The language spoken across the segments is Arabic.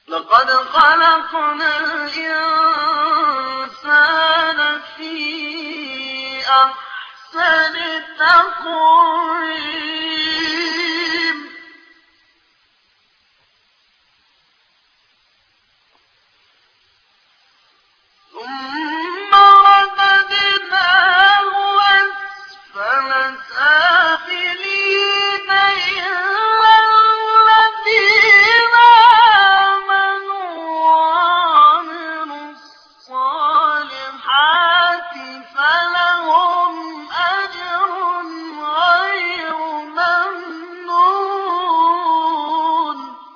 لقد خلقنا الإنسان في أحسن تقويم ثم رددناه أسفل سافلين إلا الذين آمنوا وعملوا الصالحات فلهم أجر غير ممنون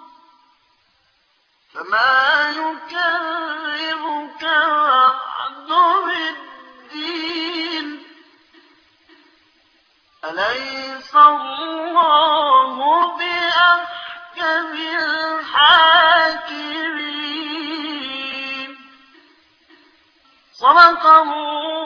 فما يكذبك بعد بالدين أليس الله بأحكم الحاكمين صدق الله